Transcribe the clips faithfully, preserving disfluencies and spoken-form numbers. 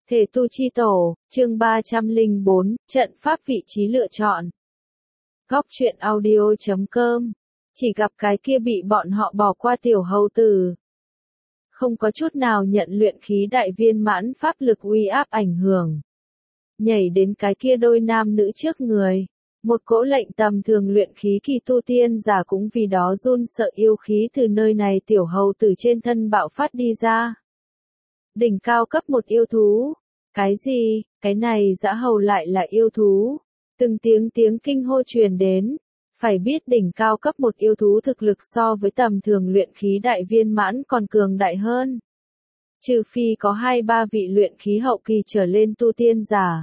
Thể tu chi tổ, chương ba trăm lẻ bốn, trận pháp vị trí lựa chọn. Góc truyện audio chấm com, chỉ gặp cái kia bị bọn họ bỏ qua tiểu hầu tử. Không có chút nào nhận luyện khí đại viên mãn pháp lực uy áp ảnh hưởng. Nhảy đến cái kia đôi nam nữ trước người. Một cỗ lệnh tầm thường luyện khí kỳ tu tiên giả cũng vì đó run sợ, yêu khí từ nơi này tiểu hầu tử trên thân bạo phát đi ra. Đỉnh cao cấp một yêu thú. Cái gì, cái này dã hầu lại là yêu thú. Từng tiếng tiếng kinh hô truyền đến. Phải biết đỉnh cao cấp một yêu thú thực lực so với tầm thường luyện khí đại viên mãn còn cường đại hơn. Trừ phi có hai ba vị luyện khí hậu kỳ trở lên tu tiên giả,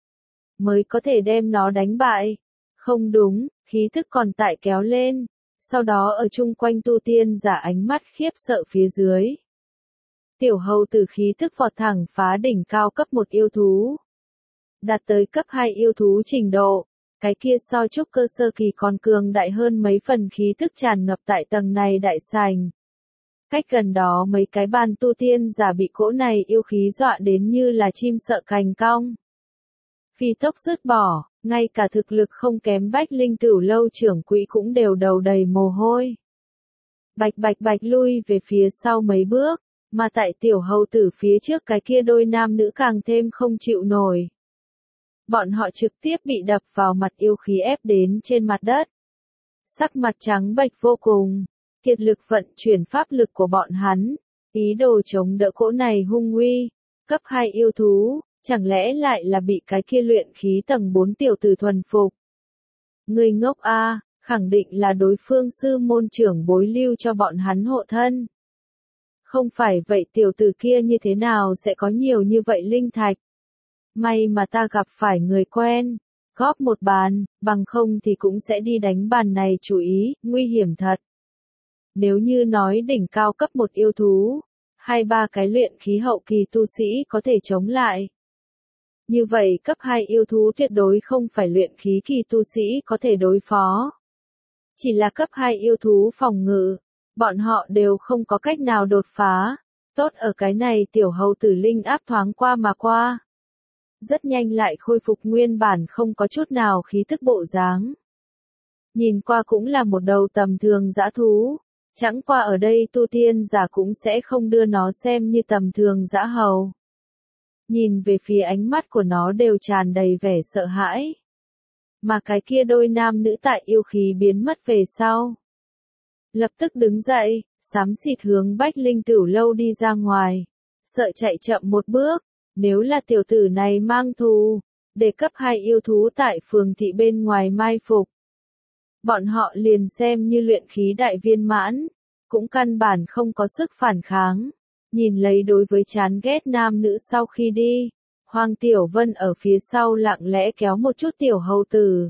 mới có thể đem nó đánh bại. Không đúng, khí thức còn tại kéo lên. Sau đó ở chung quanh tu tiên giả ánh mắt khiếp sợ phía dưới. Tiểu hầu tử khí thức vọt thẳng phá đỉnh cao cấp một yêu thú. Đạt tới cấp hai yêu thú trình độ. Cái kia so trúc cơ sơ kỳ còn cường đại hơn mấy phần khí thức tràn ngập tại tầng này đại sảnh. Cách gần đó mấy cái bàn tu tiên giả bị cỗ này yêu khí dọa đến như là chim sợ cành cong. Phi tốc dứt bỏ, ngay cả thực lực không kém Bách Linh Tửu lâu trưởng quỹ cũng đều đầu đầy mồ hôi. Bạch bạch bạch lui về phía sau mấy bước, mà tại tiểu hầu tử phía trước cái kia đôi nam nữ càng thêm không chịu nổi. Bọn họ trực tiếp bị đập vào mặt yêu khí ép đến trên mặt đất. Sắc mặt trắng bệch vô cùng, kiệt lực vận chuyển pháp lực của bọn hắn, ý đồ chống đỡ cỗ này hung uy. Cấp hai yêu thú, chẳng lẽ lại là bị cái kia luyện khí tầng bốn tiểu tử thuần phục? Người ngốc a, khẳng định là đối phương sư môn trưởng bối lưu cho bọn hắn hộ thân. Không phải vậy tiểu tử kia như thế nào sẽ có nhiều như vậy linh thạch? May mà ta gặp phải người quen, góp một bàn, bằng không thì cũng sẽ đi đánh bàn này, chú ý, nguy hiểm thật. Nếu như nói đỉnh cao cấp một yêu thú, hai ba cái luyện khí hậu kỳ tu sĩ có thể chống lại. Như vậy cấp hai yêu thú tuyệt đối không phải luyện khí kỳ tu sĩ có thể đối phó. Chỉ là cấp hai yêu thú phòng ngự, bọn họ đều không có cách nào đột phá. Tốt ở cái này tiểu hầu tử linh áp thoáng qua mà qua. Rất nhanh lại khôi phục nguyên bản không có chút nào khí thức bộ dáng. Nhìn qua cũng là một đầu tầm thường dã thú. Chẳng qua ở đây tu tiên giả cũng sẽ không đưa nó xem như tầm thường dã hầu. Nhìn về phía ánh mắt của nó đều tràn đầy vẻ sợ hãi. Mà cái kia đôi nam nữ tại yêu khí biến mất về sau. Lập tức đứng dậy, xám xịt hướng Bách Linh Tửu lâu đi ra ngoài. Sợ chạy chậm một bước, nếu là tiểu tử này mang thù, để cấp hai yêu thú tại phường thị bên ngoài mai phục. Bọn họ liền xem như luyện khí đại viên mãn, cũng căn bản không có sức phản kháng. Nhìn lấy đối với chán ghét nam nữ sau khi đi, Hoàng Tiểu Vân ở phía sau lặng lẽ kéo một chút tiểu hầu tử.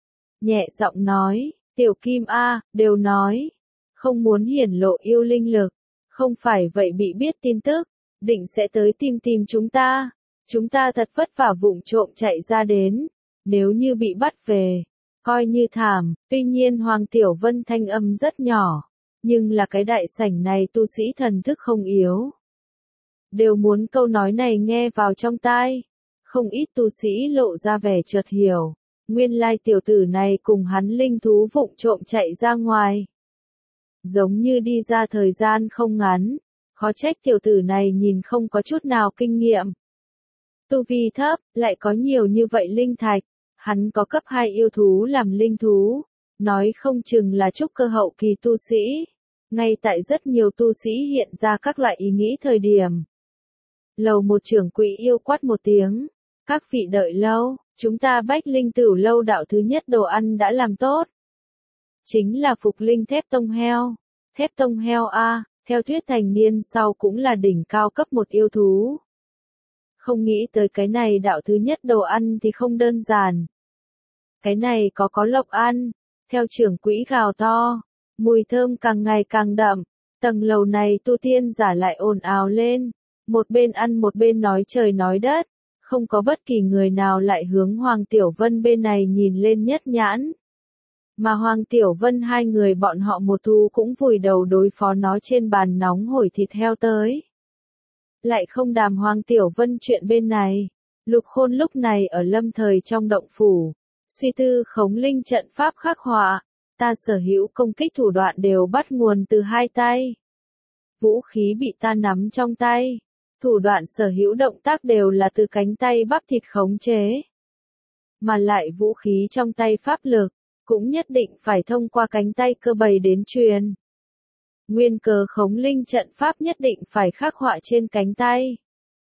Nhẹ giọng nói, tiểu kim a, đều nói, không muốn hiển lộ yêu linh lực, không phải vậy bị biết tin tức, định sẽ tới tìm tìm chúng ta. Chúng ta thật vất vả vụng trộm chạy ra đến, nếu như bị bắt về, coi như thảm. Tuy nhiên Hoàng Tiểu Vân thanh âm rất nhỏ, nhưng là cái đại sảnh này tu sĩ thần thức không yếu. Đều muốn câu nói này nghe vào trong tai. Không ít tu sĩ lộ ra vẻ chợt hiểu. Nguyên lai tiểu tử này cùng hắn linh thú vụng trộm chạy ra ngoài. Giống như đi ra thời gian không ngắn. Khó trách tiểu tử này nhìn không có chút nào kinh nghiệm. Tu vi thấp, lại có nhiều như vậy linh thạch. Hắn có cấp hai yêu thú làm linh thú. Nói không chừng là trúc cơ hậu kỳ tu sĩ. Ngay tại rất nhiều tu sĩ hiện ra các loại ý nghĩ thời điểm. Lầu một trưởng quỹ yêu quát một tiếng. Các vị đợi lâu, chúng ta Bách Linh Tửu lâu đạo thứ nhất đồ ăn đã làm tốt. Chính là phục linh thép tông heo. Thép tông heo A, theo thuyết thành niên sau cũng là đỉnh cao cấp một yêu thú. Không nghĩ tới cái này đạo thứ nhất đồ ăn thì không đơn giản. Cái này có có lộc ăn, theo trưởng quỹ gào to. Mùi thơm càng ngày càng đậm, tầng lầu này tu tiên giả lại ồn ào lên, một bên ăn một bên nói trời nói đất, không có bất kỳ người nào lại hướng Hoàng Tiểu Vân bên này nhìn lên nhất nhãn. Mà Hoàng Tiểu Vân hai người bọn họ một thu cũng vùi đầu đối phó nó trên bàn nóng hổi thịt heo tới. Lại không đàm Hoàng Tiểu Vân chuyện bên này. Lục Khôn lúc này ở lâm thời trong động phủ. Suy tư khống linh trận pháp khắc họa. Ta sở hữu công kích thủ đoạn đều bắt nguồn từ hai tay. Vũ khí bị ta nắm trong tay. Thủ đoạn sở hữu động tác đều là từ cánh tay bắp thịt khống chế. Mà lại vũ khí trong tay pháp lực, cũng nhất định phải thông qua cánh tay cơ bầy đến truyền. Nguyên cớ khống linh trận pháp nhất định phải khắc họa trên cánh tay.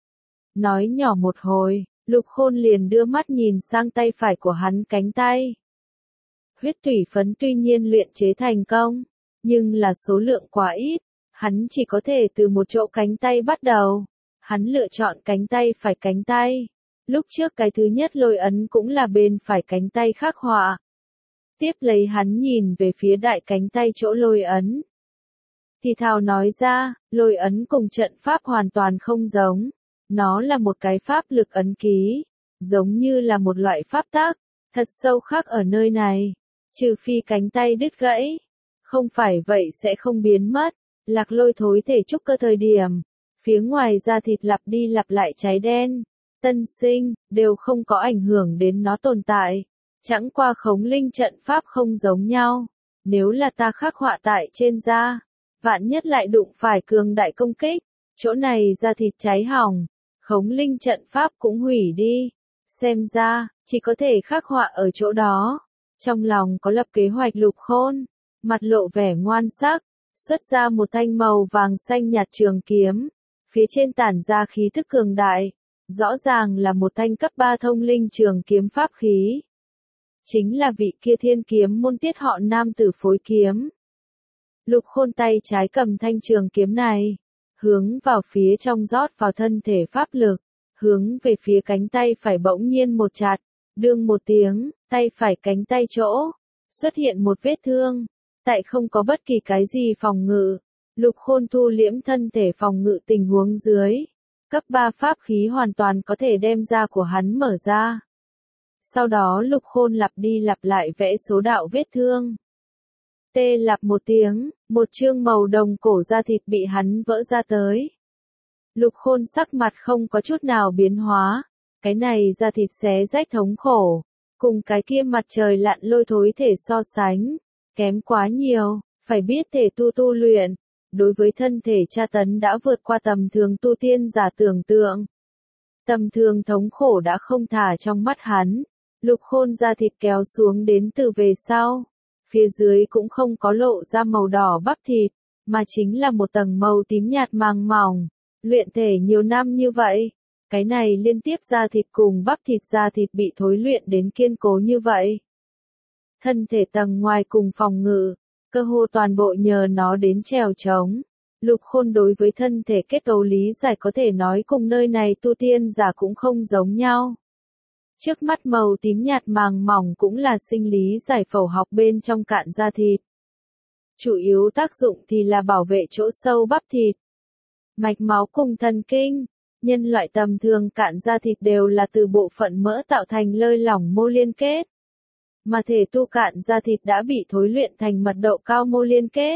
Nói nhỏ một hồi, Lục Khôn liền đưa mắt nhìn sang tay phải của hắn cánh tay. Huyết thủy phấn tuy nhiên luyện chế thành công, nhưng là số lượng quá ít, hắn chỉ có thể từ một chỗ cánh tay bắt đầu. Hắn lựa chọn cánh tay phải cánh tay. Lúc trước cái thứ nhất lôi ấn cũng là bên phải cánh tay khắc họa. Tiếp lấy hắn nhìn về phía đại cánh tay chỗ lôi ấn. Thì thào nói ra, lôi ấn cùng trận pháp hoàn toàn không giống. Nó là một cái pháp lực ấn ký, giống như là một loại pháp tắc, thật sâu khắc ở nơi này. Trừ phi cánh tay đứt gãy, không phải vậy sẽ không biến mất. Lạc Lôi thối thể trúc cơ thời điểm, phía ngoài da thịt lặp đi lặp lại cháy đen, tân sinh, đều không có ảnh hưởng đến nó tồn tại. Chẳng qua khống linh trận pháp không giống nhau. Nếu là ta khắc họa tại trên da, vạn nhất lại đụng phải cường đại công kích, chỗ này da thịt cháy hỏng, khống linh trận pháp cũng hủy đi. Xem ra, chỉ có thể khắc họa ở chỗ đó. Trong lòng có lập kế hoạch Lục Khôn, mặt lộ vẻ ngoan sắc, xuất ra một thanh màu vàng xanh nhạt trường kiếm, phía trên tản ra khí thức cường đại, rõ ràng là một thanh cấp ba thông linh trường kiếm pháp khí. Chính là vị kia thiên kiếm môn tiết họ nam tử phối kiếm. Lục Khôn tay trái cầm thanh trường kiếm này, hướng vào phía trong rót vào thân thể pháp lực, hướng về phía cánh tay phải bỗng nhiên một chặt, đương một tiếng, tay phải cánh tay chỗ, xuất hiện một vết thương. Tại không có bất kỳ cái gì phòng ngự, Lục Khôn thu liễm thân thể phòng ngự tình huống dưới. Cấp ba pháp khí hoàn toàn có thể đem da của hắn mở ra. Sau đó Lục Khôn lặp đi lặp lại vẽ số đạo vết thương. Tê lặp một tiếng, một chương màu đồng cổ da thịt bị hắn vỡ ra tới. Lục Khôn sắc mặt không có chút nào biến hóa. Cái này da thịt xé rách thống khổ, cùng cái kia mặt trời lặn lôi thối thể so sánh, kém quá nhiều. Phải biết thể tu tu luyện, đối với thân thể tra tấn đã vượt qua tầm thường tu tiên giả tưởng tượng. Tầm thường thống khổ đã không thả trong mắt hắn. Lục Khôn da thịt kéo xuống đến từ về sau. Phía dưới cũng không có lộ ra màu đỏ bắp thịt, mà chính là một tầng màu tím nhạt màng mỏng. Luyện thể nhiều năm như vậy, cái này liên tiếp da thịt cùng bắp thịt da thịt bị thối luyện đến kiên cố như vậy. Thân thể tầng ngoài cùng phòng ngự, cơ hồ toàn bộ nhờ nó đến trèo trống. Lục Khôn đối với thân thể kết cấu lý giải có thể nói cùng nơi này tu tiên giả cũng không giống nhau. Trước mắt màu tím nhạt màng mỏng cũng là sinh lý giải phẫu học bên trong cạn da thịt. Chủ yếu tác dụng thì là bảo vệ chỗ sâu bắp thịt, mạch máu cùng thần kinh. Nhân loại tầm thường cạn da thịt đều là từ bộ phận mỡ tạo thành lơi lỏng mô liên kết. Mà thể tu cạn da thịt đã bị thối luyện thành mật độ cao mô liên kết.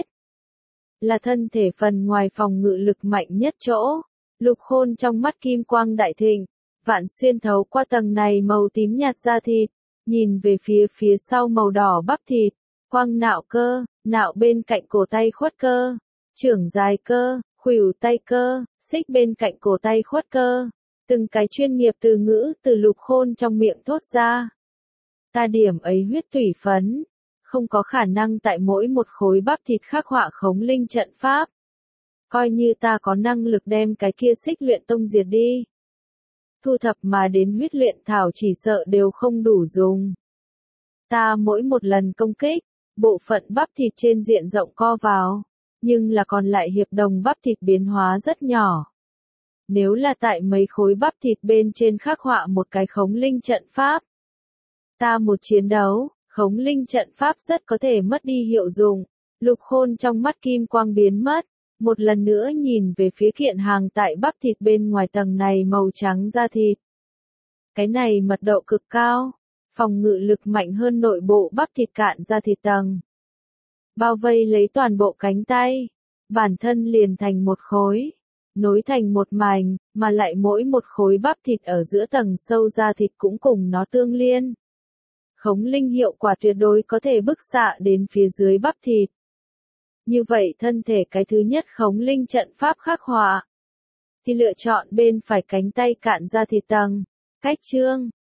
Là thân thể phần ngoài phòng ngự lực mạnh nhất chỗ. Lục Khôn trong mắt kim quang đại thịnh, vạn xuyên thấu qua tầng này màu tím nhạt da thịt, nhìn về phía phía sau màu đỏ bắp thịt, quang nạo cơ, nạo bên cạnh cổ tay khuất cơ, trưởng dài cơ, khuỷu tay cơ, xích bên cạnh cổ tay khuất cơ. Từng cái chuyên nghiệp từ ngữ từ Lục Khôn trong miệng thốt ra. Ta điểm ấy huyết thủy phấn, không có khả năng tại mỗi một khối bắp thịt khắc họa khống linh trận pháp. Coi như ta có năng lực đem cái kia xích luyện tông diệt đi. Thu thập mà đến huyết luyện thảo chỉ sợ đều không đủ dùng. Ta mỗi một lần công kích, bộ phận bắp thịt trên diện rộng co vào, nhưng là còn lại hiệp đồng bắp thịt biến hóa rất nhỏ. Nếu là tại mấy khối bắp thịt bên trên khắc họa một cái khống linh trận pháp, ta một chiến đấu, khống linh trận pháp rất có thể mất đi hiệu dụng. Lục Khôn trong mắt kim quang biến mất, một lần nữa nhìn về phía kiện hàng tại bắp thịt bên ngoài tầng này màu trắng da thịt. Cái này mật độ cực cao, phòng ngự lực mạnh hơn nội bộ bắp thịt cạn da thịt tầng. Bao vây lấy toàn bộ cánh tay, bản thân liền thành một khối. nối thành một mảnh, mà lại mỗi một khối bắp thịt ở giữa tầng sâu da thịt cũng cùng nó tương liên. Khống linh hiệu quả tuyệt đối có thể bức xạ đến phía dưới bắp thịt. Như vậy thân thể cái thứ nhất khống linh trận pháp khắc họa thì lựa chọn bên phải cánh tay cạn da thịt tầng. Cách chương